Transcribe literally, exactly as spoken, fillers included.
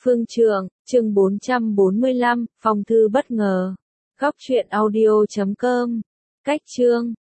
Phương Trượng, chương bốn trăm bốn mươi lăm, phong thư bất ngờ. Góc truyện audio chấm com. Cách chương.